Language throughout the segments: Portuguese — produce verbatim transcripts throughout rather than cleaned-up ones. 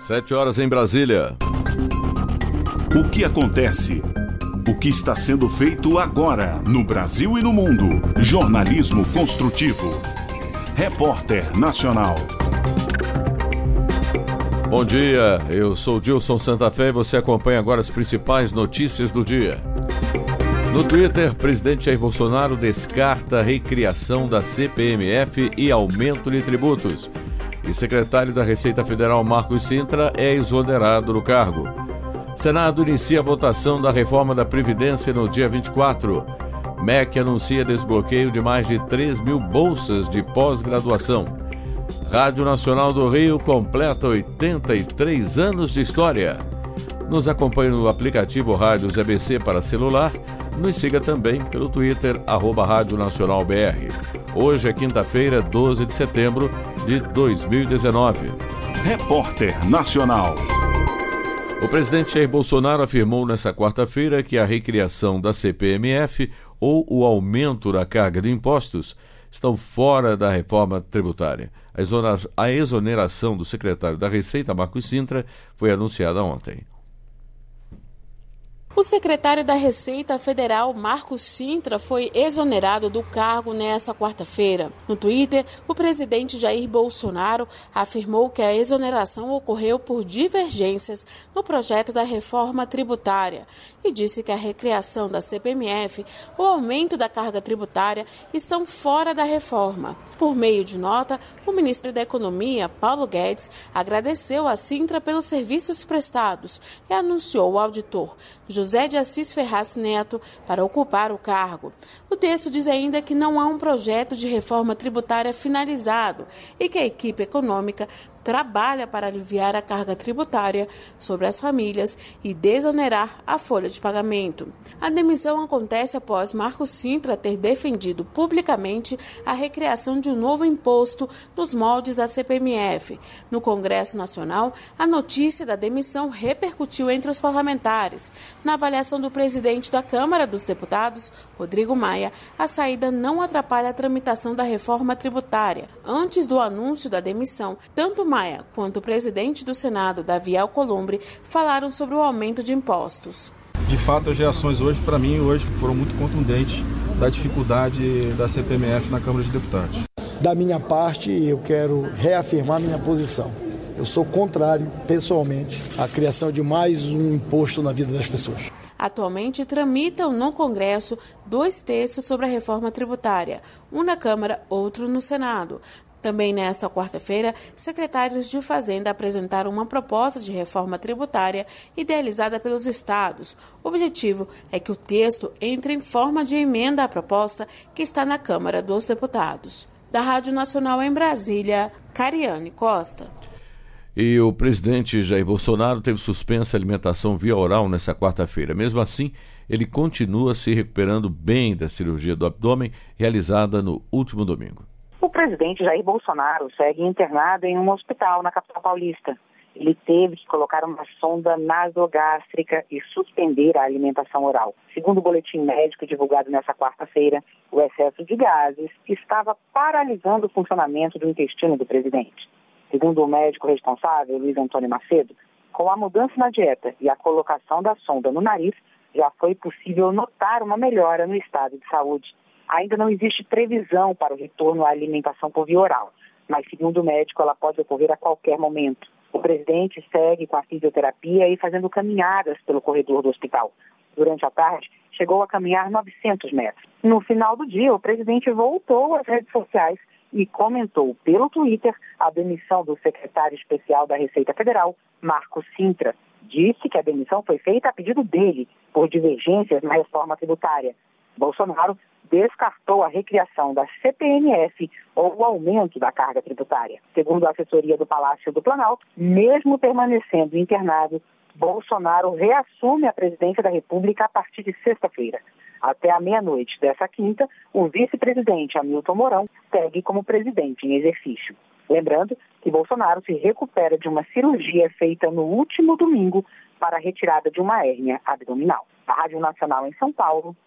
Sete horas em Brasília. O que acontece? O que está sendo feito agora no Brasil e no mundo? Jornalismo construtivo. Repórter Nacional. Bom dia, eu sou Dilson Santa Fé e você acompanha agora as principais notícias do dia. No Twitter, presidente Jair Bolsonaro descarta a recriação da C P M F e aumento de tributos. E secretário da Receita Federal Marcos Cintra é exonerado do cargo. Senado inicia a votação da reforma da Previdência no dia vinte e quatro. M E C anuncia desbloqueio de mais de três mil bolsas de pós-graduação. Rádio Nacional do Rio completa oitenta e três anos de história. Nos acompanhe no aplicativo Rádios A B C para celular. Nos siga também pelo Twitter, arroba Rádio Nacional B R. Hoje é quinta-feira, doze de setembro de dois mil e dezenove. Repórter Nacional. O presidente Jair Bolsonaro afirmou nesta quarta-feira que a recriação da C P M F ou o aumento da carga de impostos estão fora da reforma tributária. A exoneração do secretário da Receita, Marcos Cintra, foi anunciada ontem. O secretário da Receita Federal, Marcos Cintra, foi exonerado do cargo nesta quarta-feira. No Twitter, o presidente Jair Bolsonaro afirmou que a exoneração ocorreu por divergências no projeto da reforma tributária e disse que a recriação da C P M F, o aumento da carga tributária, estão fora da reforma. Por meio de nota, o ministro da Economia, Paulo Guedes, agradeceu a Cintra pelos serviços prestados e anunciou o auditor José de Assis Ferraz Neto para ocupar o cargo. O texto diz ainda que não há um projeto de reforma tributária finalizado e que a equipe econômica trabalha para aliviar a carga tributária sobre as famílias e desonerar a folha de pagamento. A demissão acontece após Marcos Cintra ter defendido publicamente a recriação de um novo imposto nos moldes da C P M F. No Congresso Nacional, a notícia da demissão repercutiu entre os parlamentares. Na avaliação do presidente da Câmara dos Deputados, Rodrigo Maia, a saída não atrapalha a tramitação da reforma tributária. Antes do anúncio da demissão, tanto Maia quanto o presidente do Senado, Davi Alcolumbre, falaram sobre o aumento de impostos. De fato, as reações hoje, para mim, hoje foram muito contundentes da dificuldade da C P M F na Câmara de Deputados. Da minha parte, eu quero reafirmar minha posição. Eu sou contrário, pessoalmente, à criação de mais um imposto na vida das pessoas. Atualmente tramitam no Congresso dois textos sobre a reforma tributária, um na Câmara, outro no Senado. Também nesta quarta-feira, secretários de Fazenda apresentaram uma proposta de reforma tributária idealizada pelos estados. O objetivo é que o texto entre em forma de emenda à proposta que está na Câmara dos Deputados. Da Rádio Nacional em Brasília, Cariane Costa. E o presidente Jair Bolsonaro teve suspensa a alimentação via oral nesta quarta-feira. Mesmo assim, ele continua se recuperando bem da cirurgia do abdômen realizada no último domingo. O presidente Jair Bolsonaro segue internado em um hospital na capital paulista. Ele teve que colocar uma sonda nasogástrica e suspender a alimentação oral. Segundo o boletim médico divulgado nesta quarta-feira, o excesso de gases estava paralisando o funcionamento do intestino do presidente. Segundo o médico responsável, Luiz Antônio Macedo, com a mudança na dieta e a colocação da sonda no nariz, já foi possível notar uma melhora no estado de saúde. Ainda não existe previsão para o retorno à alimentação por via oral, mas, segundo o médico, ela pode ocorrer a qualquer momento. O presidente segue com a fisioterapia e fazendo caminhadas pelo corredor do hospital. Durante a tarde, chegou a caminhar novecentos metros. No final do dia, o presidente voltou às redes sociais e comentou pelo Twitter a demissão do secretário especial da Receita Federal, Marcos Cintra. Disse que a demissão foi feita a pedido dele, por divergências na reforma tributária. Bolsonaro descartou a recriação da C P M F ou o aumento da carga tributária. Segundo a assessoria do Palácio do Planalto, mesmo permanecendo internado, Bolsonaro reassume a presidência da República a partir de sexta-feira. Até a meia-noite dessa quinta, o vice-presidente Hamilton Mourão segue como presidente em exercício. Lembrando que Bolsonaro se recupera de uma cirurgia feita no último domingo para a retirada de uma hérnia abdominal. A Rádio Nacional em São Paulo,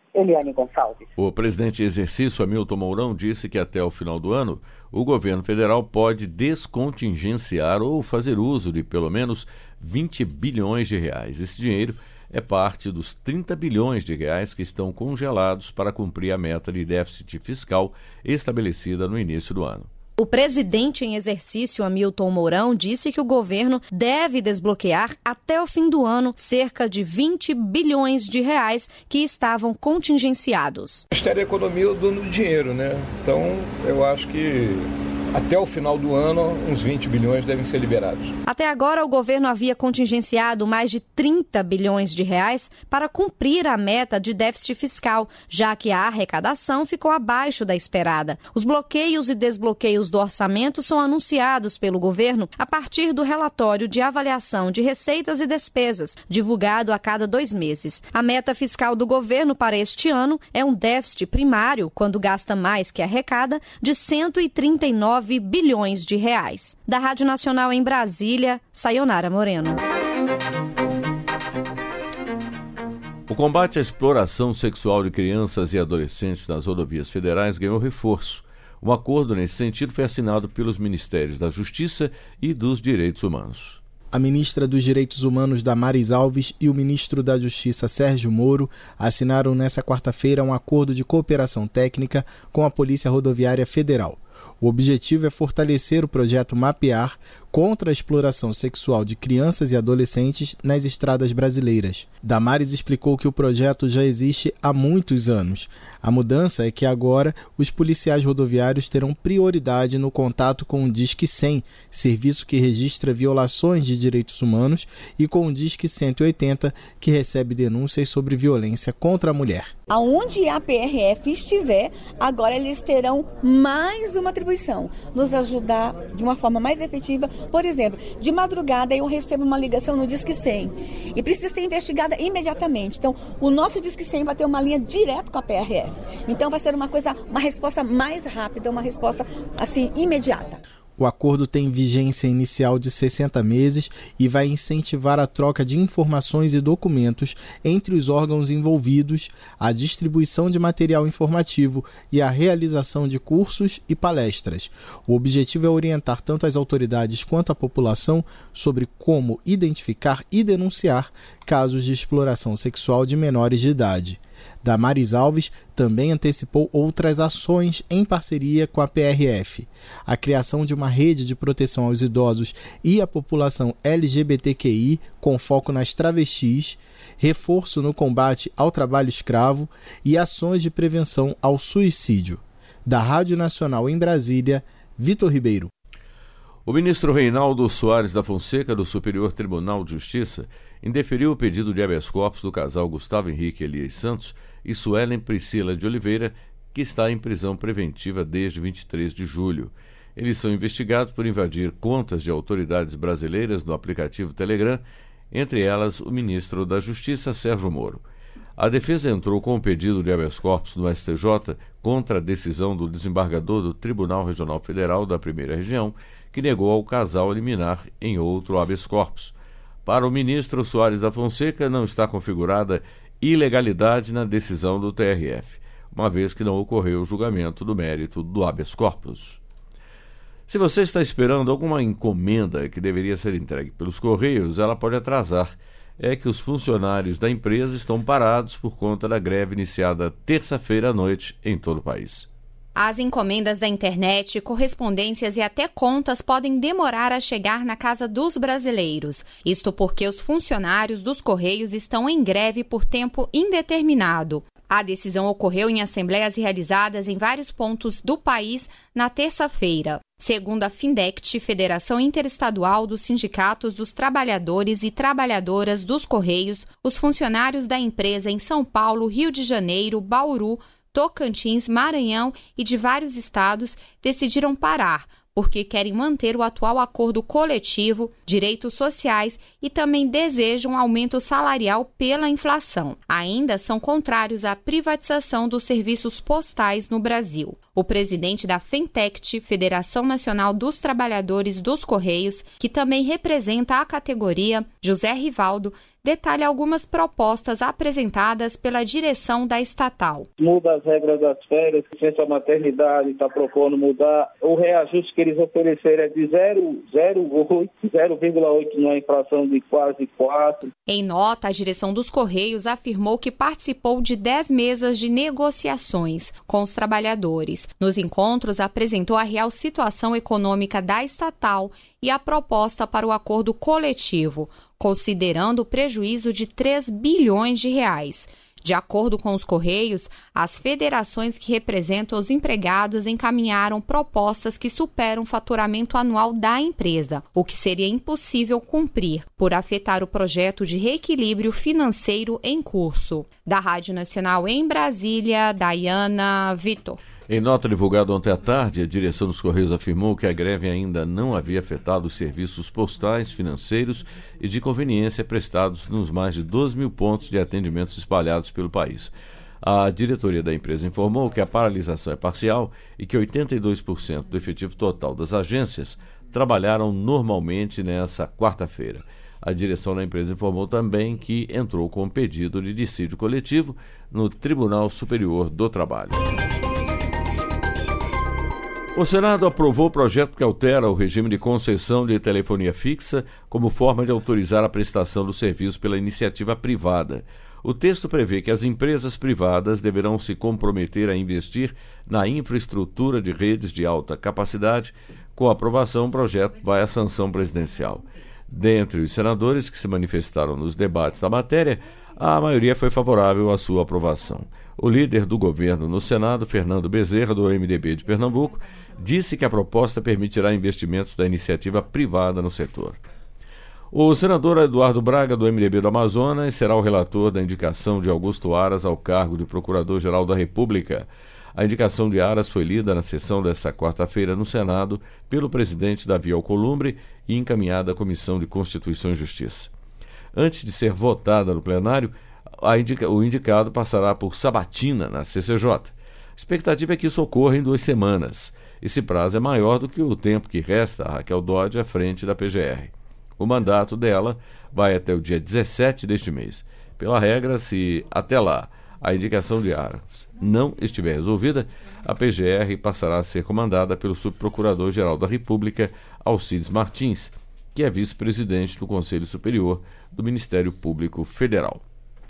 Eliane Gonçalves. O presidente em exercício, Hamilton Mourão, disse que até o final do ano, o governo federal pode descontingenciar ou fazer uso de pelo menos vinte bilhões de reais. Esse dinheiro é parte dos trinta bilhões de reais que estão congelados para cumprir a meta de déficit fiscal estabelecida no início do ano. O presidente em exercício, Hamilton Mourão, disse que o governo deve desbloquear até o fim do ano cerca de vinte bilhões de reais que estavam contingenciados. O Ministério da Economia é o dono do dinheiro, né? Então, eu acho que até o final do ano, uns vinte bilhões devem ser liberados. Até agora, o governo havia contingenciado mais de trinta bilhões de reais para cumprir a meta de déficit fiscal, já que a arrecadação ficou abaixo da esperada. Os bloqueios e desbloqueios do orçamento são anunciados pelo governo a partir do relatório de avaliação de receitas e despesas, divulgado a cada dois meses. A meta fiscal do governo para este ano é um déficit primário, quando gasta mais que arrecada, de cento e trinta e nove bilhões de reais. Da Rádio Nacional em Brasília, Sayonara Moreno. O combate à exploração sexual de crianças e adolescentes nas rodovias federais ganhou reforço. Um acordo nesse sentido foi assinado pelos Ministérios da Justiça e dos Direitos Humanos. A ministra dos Direitos Humanos, Damares Alves, e o ministro da Justiça, Sérgio Moro, assinaram nesta quarta-feira um acordo de cooperação técnica com a Polícia Rodoviária Federal. O objetivo é fortalecer o projeto Mapear contra a exploração sexual de crianças e adolescentes nas estradas brasileiras. Damares explicou que o projeto já existe há muitos anos. A mudança é que agora os policiais rodoviários terão prioridade no contato com o Disque cem, serviço que registra violações de direitos humanos, e com o Disque cento e oitenta, que recebe denúncias sobre violência contra a mulher. Aonde a P R F estiver, agora eles terão mais uma atribuição, nos ajudar de uma forma mais efetiva. Por exemplo, de madrugada eu recebo uma ligação no Disque cem e precisa ser investigada imediatamente. Então, o nosso Disque cem vai ter uma linha direto com a P R F. Então, vai ser uma coisa, uma resposta mais rápida, uma resposta assim imediata. O acordo tem vigência inicial de sessenta meses e vai incentivar a troca de informações e documentos entre os órgãos envolvidos, a distribuição de material informativo e a realização de cursos e palestras. O objetivo é orientar tanto as autoridades quanto a população sobre como identificar e denunciar casos de exploração sexual de menores de idade. Damares Alves também antecipou outras ações em parceria com a P R F. A criação de uma rede de proteção aos idosos e à população L G B T Q I com foco nas travestis, reforço no combate ao trabalho escravo e ações de prevenção ao suicídio. Da Rádio Nacional em Brasília, Vitor Ribeiro. O ministro Reinaldo Soares da Fonseca, do Superior Tribunal de Justiça, indeferiu o pedido de habeas corpus do casal Gustavo Henrique Elias Santos e Suelen Priscila de Oliveira, que está em prisão preventiva desde vinte e três de julho. Eles são investigados por invadir contas de autoridades brasileiras no aplicativo Telegram, entre elas o ministro da Justiça, Sérgio Moro. A defesa entrou com o pedido de habeas corpus no S T J contra a decisão do desembargador do Tribunal Regional Federal da Primeira Região, que negou ao casal liminar em outro habeas corpus. Para o ministro Soares da Fonseca, não está configurada ilegalidade na decisão do T R F, uma vez que não ocorreu o julgamento do mérito do habeas corpus. Se você está esperando alguma encomenda que deveria ser entregue pelos Correios, ela pode atrasar. É que os funcionários da empresa estão parados por conta da greve iniciada terça-feira à noite em todo o país. As encomendas da internet, correspondências e até contas podem demorar a chegar na casa dos brasileiros. Isto porque os funcionários dos Correios estão em greve por tempo indeterminado. A decisão ocorreu em assembleias realizadas em vários pontos do país na terça-feira. Segundo a Findect, Federação Interestadual dos Sindicatos dos Trabalhadores e Trabalhadoras dos Correios, os funcionários da empresa em São Paulo, Rio de Janeiro, Bauru, Tocantins, Maranhão e de vários estados decidiram parar, porque querem manter o atual acordo coletivo, direitos sociais e também desejam aumento salarial pela inflação. Ainda são contrários à privatização dos serviços postais no Brasil. O presidente da Fentect, Federação Nacional dos Trabalhadores dos Correios, que também representa a categoria, José Rivaldo, detalha algumas propostas apresentadas pela direção da estatal. Muda as regras das férias, licença maternidade, está propondo mudar. O reajuste que eles ofereceram é de zero vírgula oito na inflação de quase quatro. Em nota, a direção dos Correios afirmou que participou de dez mesas de negociações com os trabalhadores. Nos encontros, apresentou a real situação econômica da estatal e a proposta para o acordo coletivo, considerando o prejuízo de três bilhões de reais. De acordo com os Correios, as federações que representam os empregados encaminharam propostas que superam o faturamento anual da empresa, o que seria impossível cumprir, por afetar o projeto de reequilíbrio financeiro em curso. Da Rádio Nacional em Brasília, Dayana Vitor. Em nota divulgada ontem à tarde, a direção dos Correios afirmou que a greve ainda não havia afetado os serviços postais, financeiros e de conveniência prestados nos mais de doze mil pontos de atendimentos espalhados pelo país. A diretoria da empresa informou que a paralisação é parcial e que oitenta e dois por cento do efetivo total das agências trabalharam normalmente nessa quarta-feira. A direção da empresa informou também que entrou com um pedido de dissídio coletivo no Tribunal Superior do Trabalho. O Senado aprovou o projeto que altera o regime de concessão de telefonia fixa como forma de autorizar a prestação do serviço pela iniciativa privada. O texto prevê que as empresas privadas deverão se comprometer a investir na infraestrutura de redes de alta capacidade. Com a aprovação, o projeto vai à sanção presidencial. Dentre os senadores que se manifestaram nos debates da matéria, a maioria foi favorável à sua aprovação. O líder do governo no Senado, Fernando Bezerra, do M D B de Pernambuco, disse que a proposta permitirá investimentos da iniciativa privada no setor. O senador Eduardo Braga, do M D B do Amazonas, será o relator da indicação de Augusto Aras ao cargo de Procurador-Geral da República. A indicação de Aras foi lida na sessão desta quarta-feira no Senado pelo presidente Davi Alcolumbre e encaminhada à Comissão de Constituição e Justiça. Antes de ser votada no plenário, a indica, o indicado passará por sabatina na C C J. A expectativa é que isso ocorra em duas semanas. Esse prazo é maior do que o tempo que resta a Raquel Dodge à frente da P G R. O mandato dela vai até o dia dezessete deste mês. Pela regra, se até lá a indicação de Aras não estiver resolvida, a P G R passará a ser comandada pelo subprocurador-geral da República, Alcides Martins, que é vice-presidente do Conselho Superior do Ministério Público Federal.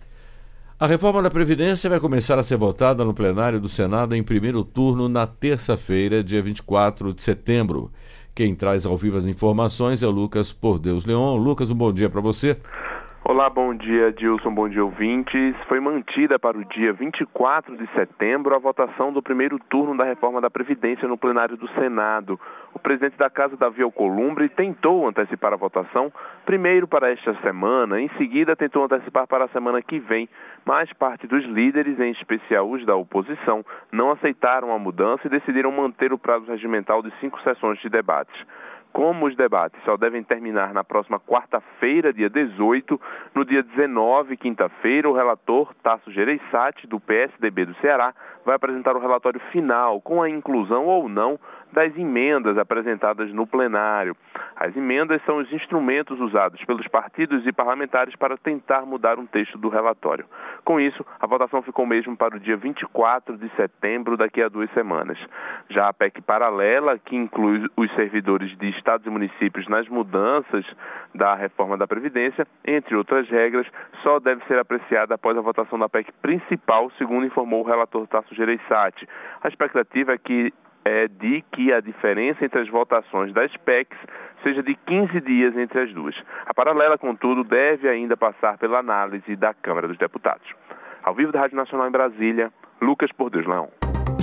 A reforma da Previdência vai começar a ser votada no plenário do Senado em primeiro turno na terça-feira, dia vinte e quatro de setembro. Quem traz ao vivo as informações é o Lucas Por Deus Leon. Lucas, um bom dia para você. Olá, bom dia, Dilson, bom dia, ouvintes. Foi mantida para o dia vinte e quatro de setembro a votação do primeiro turno da reforma da Previdência no plenário do Senado. O presidente da Casa, Davi Alcolumbre, tentou antecipar a votação, primeiro para esta semana, em seguida tentou antecipar para a semana que vem, mas parte dos líderes, em especial os da oposição, não aceitaram a mudança e decidiram manter o prazo regimental de cinco sessões de debates. Como os debates só devem terminar na próxima quarta-feira, dia dezoito, no dia dezenove, quinta-feira, o relator Tasso Gereissati, do P S D B do Ceará, vai apresentar o relatório final com a inclusão ou não das emendas apresentadas no plenário. As emendas são os instrumentos usados pelos partidos e parlamentares para tentar mudar um texto do relatório. Com isso, a votação ficou mesmo para o dia vinte e quatro de setembro, daqui a duas semanas. Já a P E C paralela, que inclui os servidores de estados e municípios nas mudanças da reforma da Previdência, entre outras regras, só deve ser apreciada após a votação da P E C principal, segundo informou o relator Tasso Gereissati. A expectativa é que é de que a diferença entre as votações das P E Cs seja de quinze dias entre as duas. A paralela, contudo, deve ainda passar pela análise da Câmara dos Deputados. Ao vivo da Rádio Nacional em Brasília, Lucas Por Deus Leão.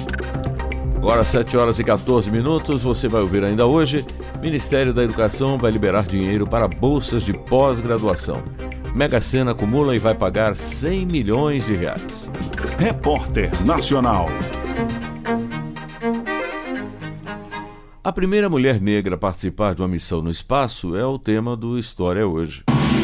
Agora, sete horas e quatorze minutos, você vai ouvir ainda hoje, Ministério da Educação vai liberar dinheiro para bolsas de pós-graduação. Mega Sena acumula e vai pagar cem milhões de reais. Repórter Nacional. A primeira mulher negra a participar de uma missão no espaço é o tema do História Hoje.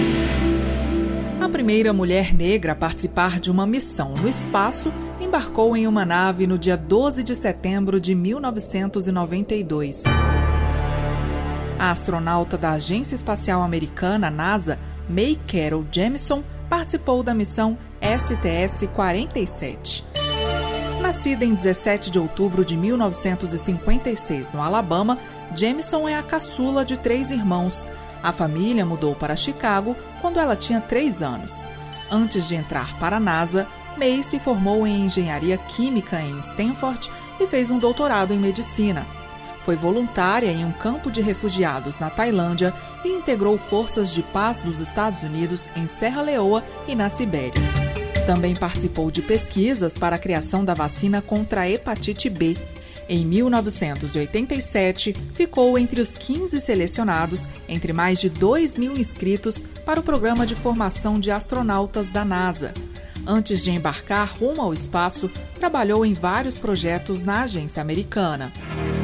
A primeira mulher negra a participar de uma missão no espaço embarcou em uma nave no dia doze de setembro de mil novecentos e noventa e dois. A astronauta da Agência Espacial Americana, NASA, Mae Carol Jemison, participou da missão S T S quarenta e sete. Nascida em dezessete de outubro de mil novecentos e cinquenta e seis, no Alabama, Jemison é a caçula de três irmãos. A família mudou para Chicago quando ela tinha três anos. Antes de entrar para a NASA, Mae se formou em engenharia química em Stanford e fez um doutorado em medicina. Foi voluntária em um campo de refugiados na Tailândia e integrou forças de paz dos Estados Unidos em Serra Leoa e na Sibéria. Também participou de pesquisas para a criação da vacina contra a hepatite B. Em mil novecentos e oitenta e sete, ficou entre os quinze selecionados, entre mais de dois mil inscritos, para o programa de formação de astronautas da NASA. Antes de embarcar rumo ao espaço, trabalhou em vários projetos na agência americana.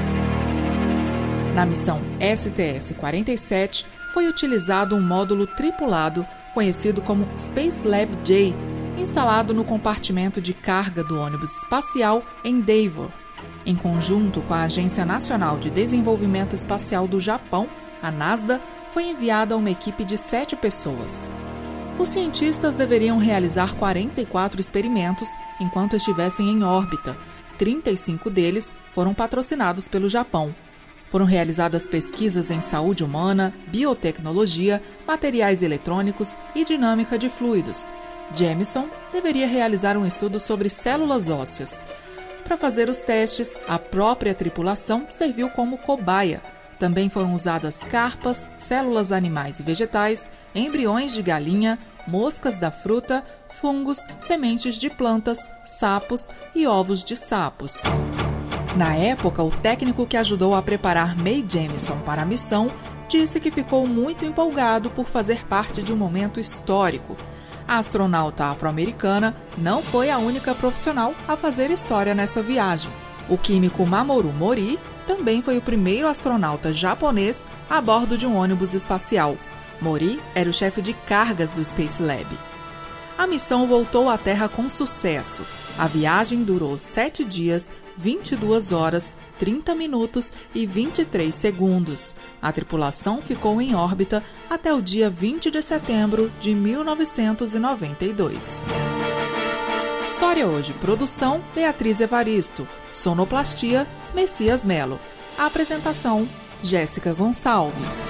Na missão S T S quarenta e sete, foi utilizado um módulo tripulado, conhecido como Space Lab J, instalado no compartimento de carga do ônibus espacial Endeavour. Em conjunto com a Agência Nacional de Desenvolvimento Espacial do Japão, a NASDA, foi enviada uma equipe de sete pessoas. Os cientistas deveriam realizar quarenta e quatro experimentos enquanto estivessem em órbita. trinta e cinco deles foram patrocinados pelo Japão. Foram realizadas pesquisas em saúde humana, biotecnologia, materiais eletrônicos e dinâmica de fluidos. Jemison deveria realizar um estudo sobre células ósseas. Para fazer os testes, a própria tripulação serviu como cobaia. Também foram usadas carpas, células animais e vegetais, embriões de galinha, moscas da fruta, fungos, sementes de plantas, sapos e ovos de sapos. Na época, o técnico que ajudou a preparar Mae Jemison para a missão disse que ficou muito empolgado por fazer parte de um momento histórico. A astronauta afro-americana não foi a única profissional a fazer história nessa viagem. O químico Mamoru Mori também foi o primeiro astronauta japonês a bordo de um ônibus espacial. Mori era o chefe de cargas do Space Lab. A missão voltou à Terra com sucesso. A viagem durou sete dias, vinte e duas horas, trinta minutos e vinte e três segundos. A tripulação ficou em órbita até o dia vinte de setembro de mil novecentos e noventa e dois. História Hoje. Produção: Beatriz Evaristo. Sonoplastia: Messias Melo. A apresentação: Jéssica Gonçalves.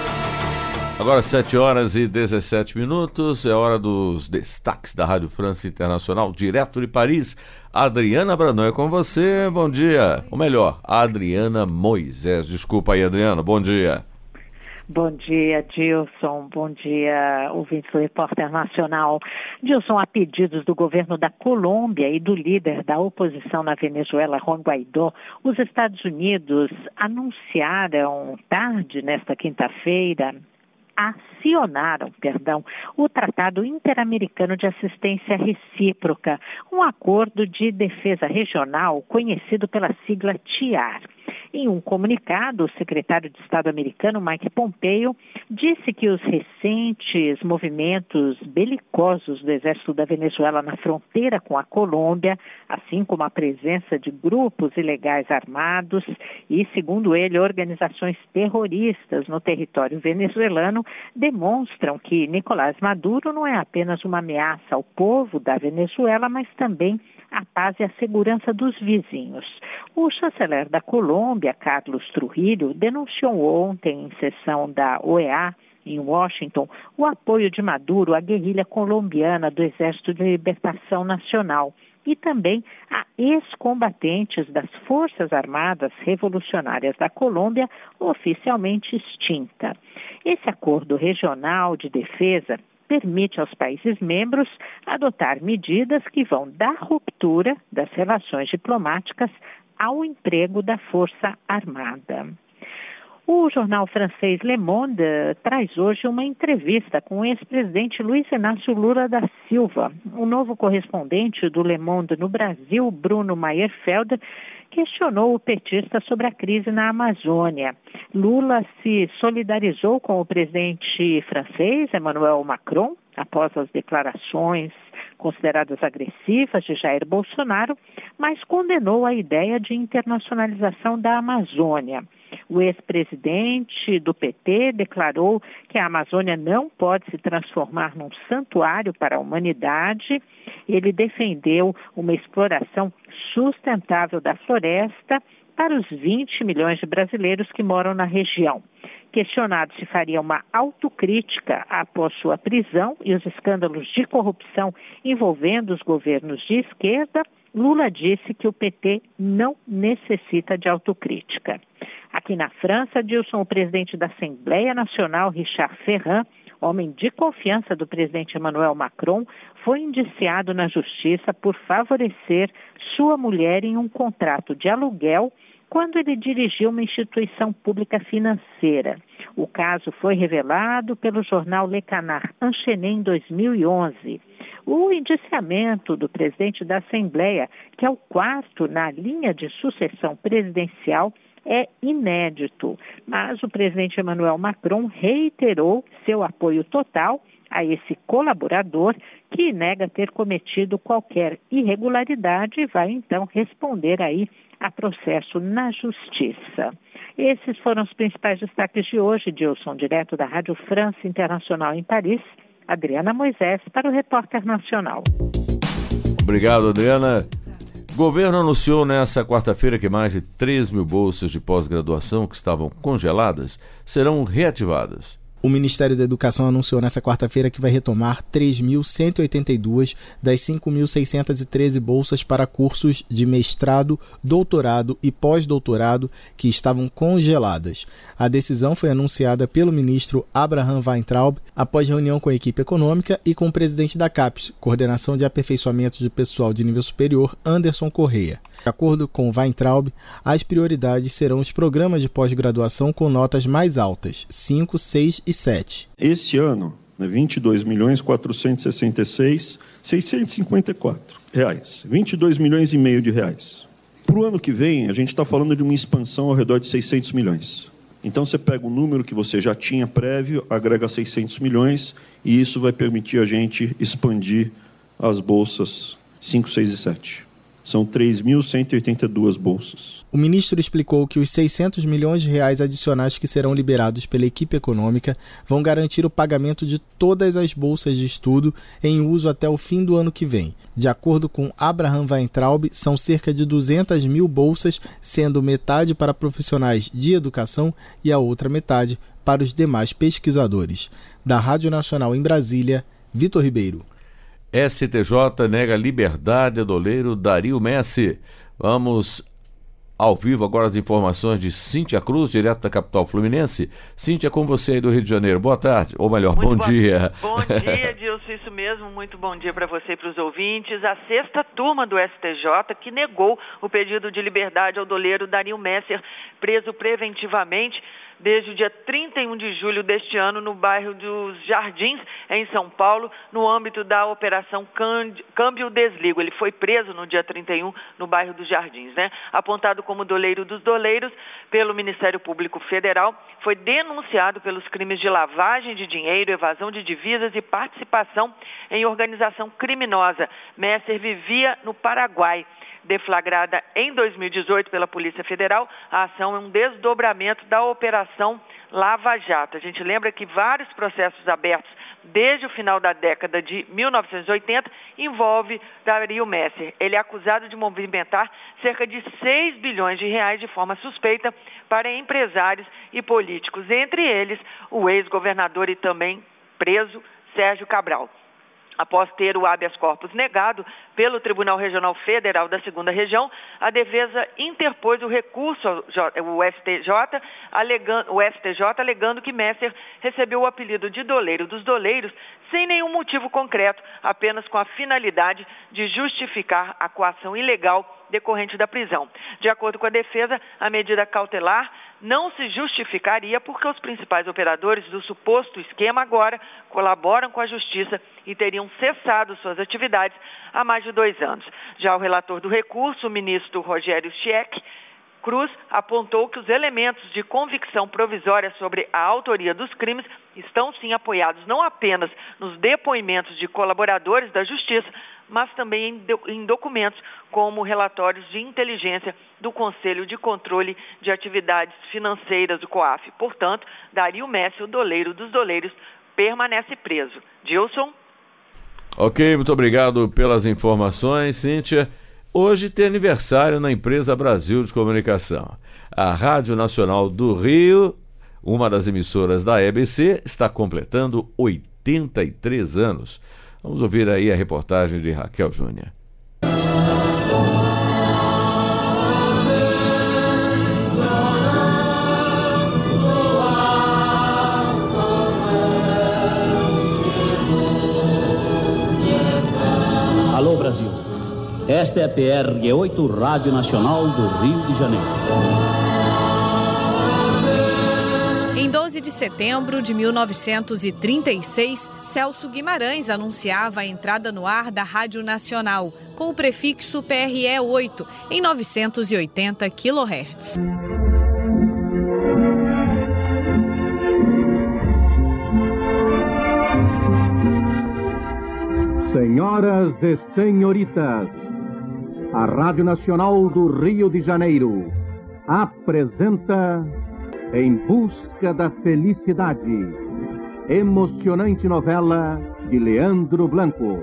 Agora sete horas e dezessete minutos, é hora dos destaques da Rádio França Internacional, direto de Paris. Adriana Brandão é com você, bom dia. Ou melhor, Adriana Moisés. Desculpa aí, Adriana, bom dia. Bom dia, Dilson. Bom dia, ouvintes do Repórter Nacional. Dilson, a pedidos do governo da Colômbia e do líder da oposição na Venezuela, Juan Guaidó, os Estados Unidos anunciaram tarde, nesta quinta-feira, acionaram, perdão, o Tratado Interamericano de Assistência Recíproca, um acordo de defesa regional conhecido pela sigla T I A R. Em um comunicado, o secretário de Estado americano, Mike Pompeo, disse que os recentes movimentos belicosos do exército da Venezuela na fronteira com a Colômbia, assim como a presença de grupos ilegais armados e, segundo ele, organizações terroristas no território venezuelano, demonstram que Nicolás Maduro não é apenas uma ameaça ao povo da Venezuela, mas também à paz e à segurança dos vizinhos. O chanceler da Colômbia, Carlos Trujillo, denunciou ontem, em sessão da O E A, em Washington, o apoio de Maduro à guerrilha colombiana do Exército de Libertação Nacional e também a ex-combatentes das Forças Armadas Revolucionárias da Colômbia, oficialmente extinta. Esse acordo regional de defesa permite aos países membros adotar medidas que vão da ruptura das relações diplomáticas ao emprego da Força Armada. O jornal francês Le Monde traz hoje uma entrevista com o ex-presidente Luiz Inácio Lula da Silva. O novo correspondente do Le Monde no Brasil, Bruno Mayerfeld, questionou o petista sobre a crise na Amazônia. Lula se solidarizou com o presidente francês, Emmanuel Macron, após as declarações consideradas agressivas de Jair Bolsonaro, mas condenou a ideia de internacionalização da Amazônia. O ex-presidente do P T declarou que a Amazônia não pode se transformar num santuário para a humanidade. Ele defendeu uma exploração sustentável da floresta para os vinte milhões de brasileiros que moram na região. Questionado se faria uma autocrítica após sua prisão e os escândalos de corrupção envolvendo os governos de esquerda, Lula disse que o P T não necessita de autocrítica. Aqui na França, Dilson, o presidente da Assembleia Nacional, Richard Ferrand, homem de confiança do presidente Emmanuel Macron, foi indiciado na justiça por favorecer sua mulher em um contrato de aluguel quando ele dirigiu uma instituição pública financeira. O caso foi revelado pelo jornal Le Canard Enchaîné em dois mil e onze. O indiciamento do presidente da Assembleia, que é o quarto na linha de sucessão presidencial, é inédito, mas o presidente Emmanuel Macron reiterou seu apoio total a esse colaborador que nega ter cometido qualquer irregularidade e vai então responder aí a processo na justiça. Esses foram os principais destaques de hoje, Dilson, direto da Rádio França Internacional em Paris. Adriana Moisés para o Repórter Nacional. Obrigado, Adriana. O governo anunciou nesta quarta-feira que mais de três mil bolsas de pós-graduação que estavam congeladas serão reativadas. O Ministério da Educação anunciou nesta quarta-feira que vai retomar três mil cento e oitenta e duas das cinco mil seiscentas e treze bolsas para cursos de mestrado, doutorado e pós-doutorado que estavam congeladas. A decisão foi anunciada pelo ministro Abraham Weintraub após reunião com a equipe econômica e com o presidente da CAPES, Coordenação de Aperfeiçoamento de Pessoal de Nível Superior, Anderson Correia. De acordo com Weintraub, as prioridades serão os programas de pós-graduação com notas mais altas, cinco, seis e sete. Esse ano, né, vinte e dois milhões quatrocentos e sessenta e seis mil seiscentos e cinquenta e quatro reais, vinte e dois milhões e meio de reais. Para o ano que vem, a gente está falando de uma expansão ao redor de seiscentos milhões. Então você pega o número que você já tinha prévio, agrega seiscentos milhões e isso vai permitir a gente expandir as bolsas cinco, seis e sete. São três mil cento e oitenta e duas bolsas. O ministro explicou que os seiscentos milhões de reais adicionais que serão liberados pela equipe econômica vão garantir o pagamento de todas as bolsas de estudo em uso até o fim do ano que vem. De acordo com Abraham Weintraub, são cerca de duzentas mil bolsas, sendo metade para profissionais de educação e a outra metade para os demais pesquisadores. Da Rádio Nacional em Brasília, Vitor Ribeiro. S T J nega liberdade a doleiro Dario Messi. Vamos ao vivo agora as informações de Cíntia Cruz, direto da capital fluminense. Cíntia, com você aí do Rio de Janeiro. Boa tarde, ou melhor, bom, bom dia. Bom dia, Dilson, isso mesmo. Muito bom dia para você e para os ouvintes. A sexta turma do S T J que negou o pedido de liberdade ao doleiro Dario Messi, preso preventivamente desde o dia trinta e um de julho deste ano no bairro dos Jardins, em São Paulo, no âmbito da Operação Câmbio Desligo. Ele foi preso no dia trinta e um no bairro dos Jardins, né? Apontado como doleiro dos doleiros pelo Ministério Público Federal, foi denunciado pelos crimes de lavagem de dinheiro, evasão de divisas e participação em organização criminosa. Messer vivia no Paraguai. Deflagrada em dois mil e dezoito pela Polícia Federal, a ação é um desdobramento da Operação Lava Jato. A gente lembra que vários processos abertos desde o final da década de mil novecentos e oitenta envolve Dario Messer. Ele é acusado de movimentar cerca de seis bilhões de reais de forma suspeita para empresários e políticos, entre eles o ex-governador e também preso Sérgio Cabral. Após ter o habeas corpus negado pelo Tribunal Regional Federal da segunda Região, a defesa interpôs o recurso ao S T J, alegando, o S T J alegando que Messer recebeu o apelido de doleiro dos doleiros sem nenhum motivo concreto, apenas com a finalidade de justificar a coação ilegal decorrente da prisão. De acordo com a defesa, a medida cautelar não se justificaria porque os principais operadores do suposto esquema agora colaboram com a Justiça e teriam cessado suas atividades há mais de dois anos. Já o relator do recurso, o ministro Rogério Schieck Cruz, apontou que os elementos de convicção provisória sobre a autoria dos crimes estão sim apoiados não apenas nos depoimentos de colaboradores da Justiça, mas também em, do, em documentos como relatórios de inteligência do Conselho de Controle de Atividades Financeiras do COAF. Portanto, Dario Messi, o doleiro dos doleiros, permanece preso. Gilson? Ok, muito obrigado pelas informações, Cíntia. Hoje tem aniversário na empresa Brasil de Comunicação. A Rádio Nacional do Rio, uma das emissoras da E B C, está completando oitenta e três anos. Vamos ouvir aí a reportagem de Raquel Júnior. Alô, Brasil. Esta é a P R oito, Rádio Nacional do Rio de Janeiro. Em doze de setembro de mil novecentos e trinta e seis, Celso Guimarães anunciava a entrada no ar da Rádio Nacional, com o prefixo P R E oito, em novecentos e oitenta quilohertz. Senhoras e senhoritas, a Rádio Nacional do Rio de Janeiro apresenta Em Busca da Felicidade, emocionante novela de Leandro Blanco.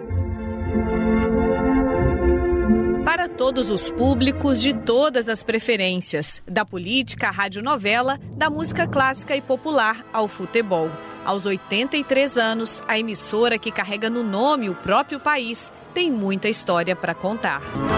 Para todos os públicos de todas as preferências, da política à radionovela, da música clássica e popular ao futebol. Aos oitenta e três anos, a emissora que carrega no nome o próprio país tem muita história para contar.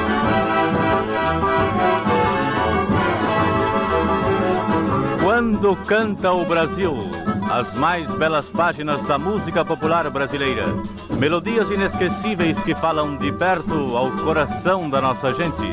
Quando canta o Brasil, as mais belas páginas da música popular brasileira. Melodias inesquecíveis que falam de perto ao coração da nossa gente.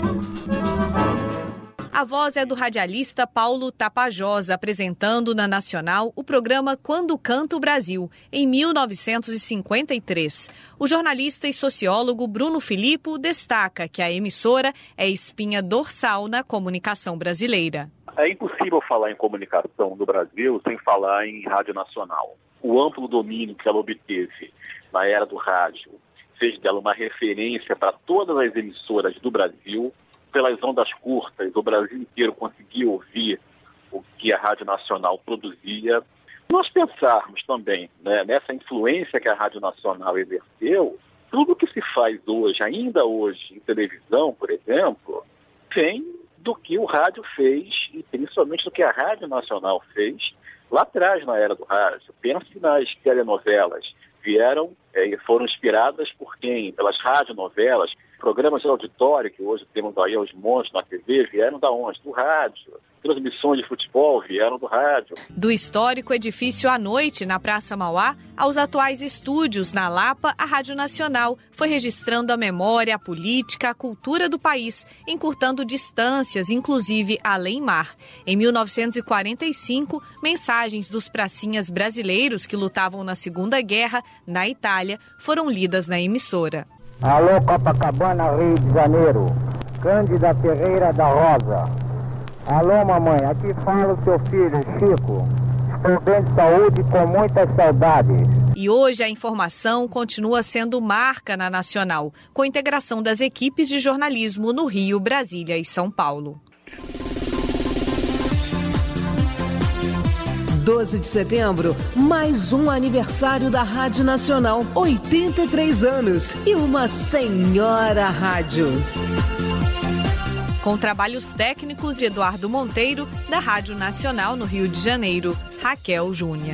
A voz é do radialista Paulo Tapajós, apresentando na Nacional o programa Quando Canta o Brasil, em mil novecentos e cinquenta e três. O jornalista e sociólogo Bruno Filippo destaca que a emissora é espinha dorsal na comunicação brasileira. É impossível falar em comunicação no Brasil sem falar em rádio nacional. O amplo domínio que ela obteve na era do rádio fez dela uma referência para todas as emissoras do Brasil. Pelas ondas curtas, o Brasil inteiro conseguia ouvir o que a Rádio Nacional produzia. Nós pensarmos também, né, nessa influência que a Rádio Nacional exerceu, tudo que se faz hoje, ainda hoje, em televisão, por exemplo, vem do que o rádio fez e principalmente do que a Rádio Nacional fez lá atrás, na era do rádio. Pense nas telenovelas. Vieram e é, foram inspiradas por quem? Pelas radionovelas. Programas de auditório, que hoje temos aí aos montes na T V, vieram da onde? Do rádio. Transmissões de futebol vieram do rádio. Do histórico edifício à noite, na Praça Mauá, aos atuais estúdios na Lapa, a Rádio Nacional foi registrando a memória, a política, a cultura do país, encurtando distâncias, inclusive além-mar. Em mil novecentos e quarenta e cinco, mensagens dos pracinhas brasileiros que lutavam na Segunda Guerra, na Itália, foram lidas na emissora. Alô, Copacabana, Rio de Janeiro. Cândida Ferreira da Rosa. Alô, mamãe, aqui fala o seu filho, Chico. Estou bem de saúde com muitas saudades. E hoje a informação continua sendo marca na Nacional, com a integração das equipes de jornalismo no Rio, Brasília e São Paulo. doze de setembro, mais um aniversário da Rádio Nacional. oitenta e três anos e uma senhora rádio. Com trabalhos técnicos de Eduardo Monteiro, da Rádio Nacional no Rio de Janeiro, Raquel Júnior.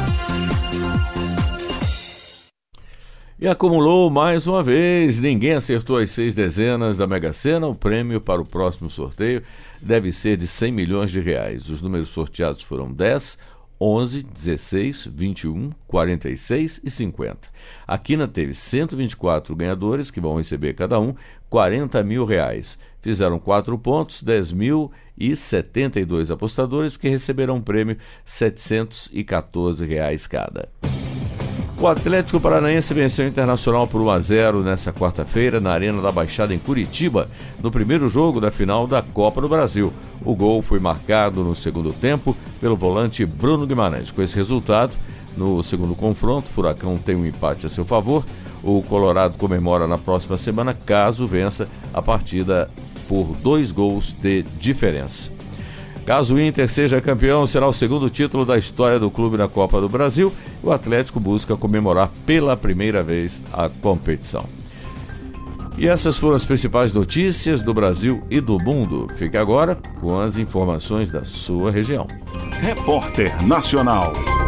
E acumulou mais uma vez, ninguém acertou as seis dezenas da Mega Sena. O prêmio para o próximo sorteio deve ser de cem milhões de reais. Os números sorteados foram dez, onze, dezesseis, vinte e um, quarenta e seis e cinquenta. A Quina teve cento e vinte e quatro ganhadores que vão receber cada um quarenta mil reais. Fizeram quatro pontos, dez mil e setenta e dois apostadores que receberão um prêmio setecentos e quatorze reais cada. O Atlético Paranaense venceu o Internacional por um a zero nesta quarta-feira na Arena da Baixada em Curitiba, no primeiro jogo da final da Copa do Brasil. O gol foi marcado no segundo tempo pelo volante Bruno Guimarães. Com esse resultado, no segundo confronto, o Furacão tem um empate a seu favor. O Colorado comemora na próxima semana, caso vença a partida por dois gols de diferença. Caso o Inter seja campeão, será o segundo título da história do clube na Copa do Brasil. O Atlético busca comemorar pela primeira vez a competição. E essas foram as principais notícias do Brasil e do mundo. Fique agora com as informações da sua região. Repórter Nacional.